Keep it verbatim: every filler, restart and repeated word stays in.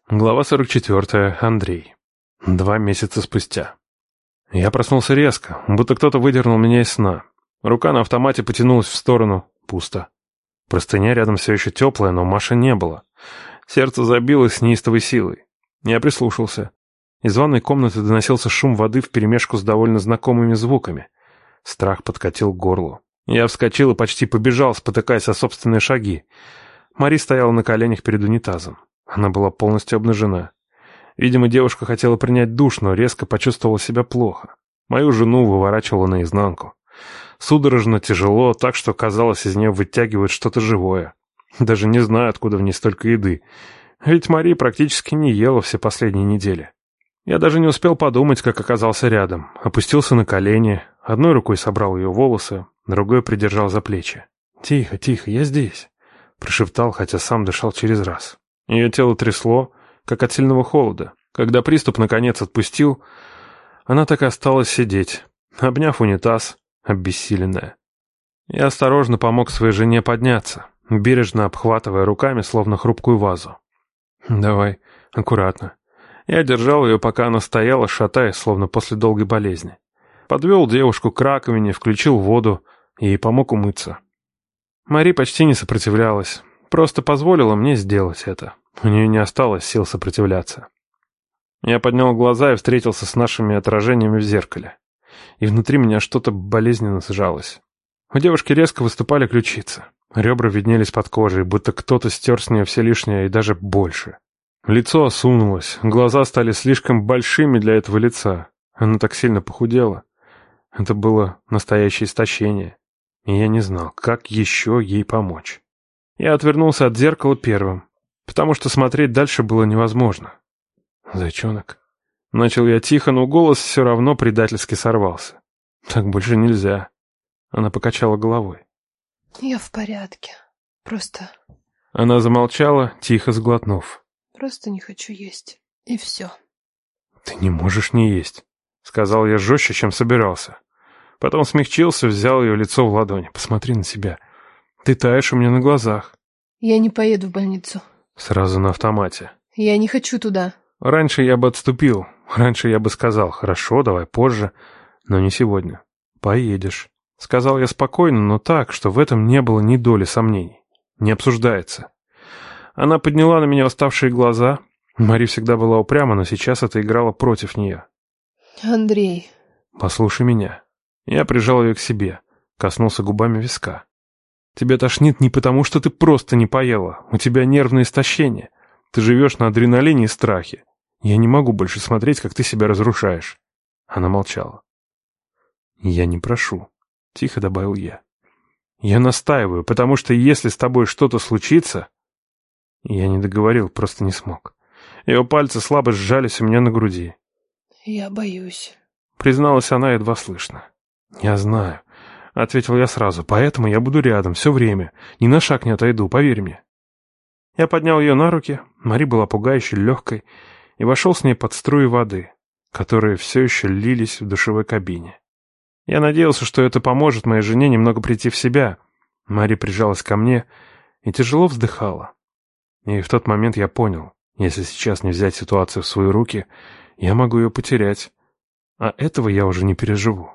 Глава сорок четвертая. Андрей. Два месяца спустя. Я проснулся резко, будто кто-то выдернул меня из сна. Рука на автомате потянулась в сторону. Пусто. Простыня рядом все еще теплая, но Маши не было. Сердце забилось с неистовой силой. Я прислушался. Из ванной комнаты доносился шум воды вперемешку с довольно знакомыми звуками. Страх подкатил к горлу. Я вскочил и почти побежал, спотыкаясь о собственные шаги. Мари стояла на коленях перед унитазом. Она была полностью обнажена. Видимо, девушка хотела принять душ, но резко почувствовала себя плохо. Мою жену выворачивала наизнанку. Судорожно, тяжело, так что, казалось, из нее вытягивают что-то живое. Даже не знаю, откуда в ней столько еды. Ведь Мари практически не ела все последние недели. Я даже не успел подумать, как оказался рядом. Опустился на колени, одной рукой собрал ее волосы, другой придержал за плечи. «Тихо, тихо, я здесь», — прошептал, хотя сам дышал через раз. Ее тело трясло, как от сильного холода. Когда приступ наконец отпустил, она так и осталась сидеть, обняв унитаз, обессиленная. Я осторожно помог своей жене подняться, бережно обхватывая руками, словно хрупкую вазу. «Давай, аккуратно». Я держал ее, пока она стояла, шатаясь, словно после долгой болезни. Подвел девушку к раковине, включил воду и помог умыться. Мари почти не сопротивлялась. Просто позволила мне сделать это. У нее не осталось сил сопротивляться. Я поднял глаза и встретился с нашими отражениями в зеркале. И внутри меня что-то болезненно сжалось. У девушки резко выступали ключицы. Ребра виднелись под кожей, будто кто-то стер с нее все лишнее и даже больше. Лицо осунулось, глаза стали слишком большими для этого лица. Она так сильно похудела. Это было настоящее истощение. И я не знал, как еще ей помочь. Я отвернулся от зеркала первым, потому что смотреть дальше было невозможно. «Зайчонок». Начал я тихо, но голос все равно предательски сорвался. «Так больше нельзя». Она покачала головой. «Я в порядке. Просто...» Она замолчала, тихо сглотнув. «Просто не хочу есть. И все». «Ты не можешь не есть», — сказал я жестче, чем собирался. Потом смягчился, взял ее лицо в ладони. «Посмотри на себя. Ты таешь у меня на глазах». «Я не поеду в больницу». Сразу на автомате. «Я не хочу туда». Раньше я бы отступил. Раньше я бы сказал: «Хорошо, давай позже». Но не сегодня. «Поедешь». Сказал я спокойно, но так, что в этом не было ни доли сомнений. Не обсуждается. Она подняла на меня уставшие глаза. Мари всегда была упряма, но сейчас это играло против нее. «Андрей». «Послушай меня». Я прижал ее к себе, коснулся губами виска. «Тебе тошнит не потому, что ты просто не поела. У тебя нервное истощение. Ты живешь на адреналине и страхе. Я не могу больше смотреть, как ты себя разрушаешь». Она молчала. «Я не прошу», — тихо добавил я. «Я настаиваю, потому что если с тобой что-то случится...» Я не договорил, просто не смог. Ее пальцы слабо сжались у меня на груди. «Я боюсь», — призналась она едва слышно. «Я знаю», — ответил я сразу, — «поэтому я буду рядом все время, ни на шаг не отойду, поверь мне». Я поднял ее на руки, Мари была пугающе легкой, и вошел с ней под струи воды, которые все еще лились в душевой кабине. Я надеялся, что это поможет моей жене немного прийти в себя. Мари прижалась ко мне и тяжело вздыхала. И в тот момент я понял, если сейчас не взять ситуацию в свои руки, я могу ее потерять, а этого я уже не переживу.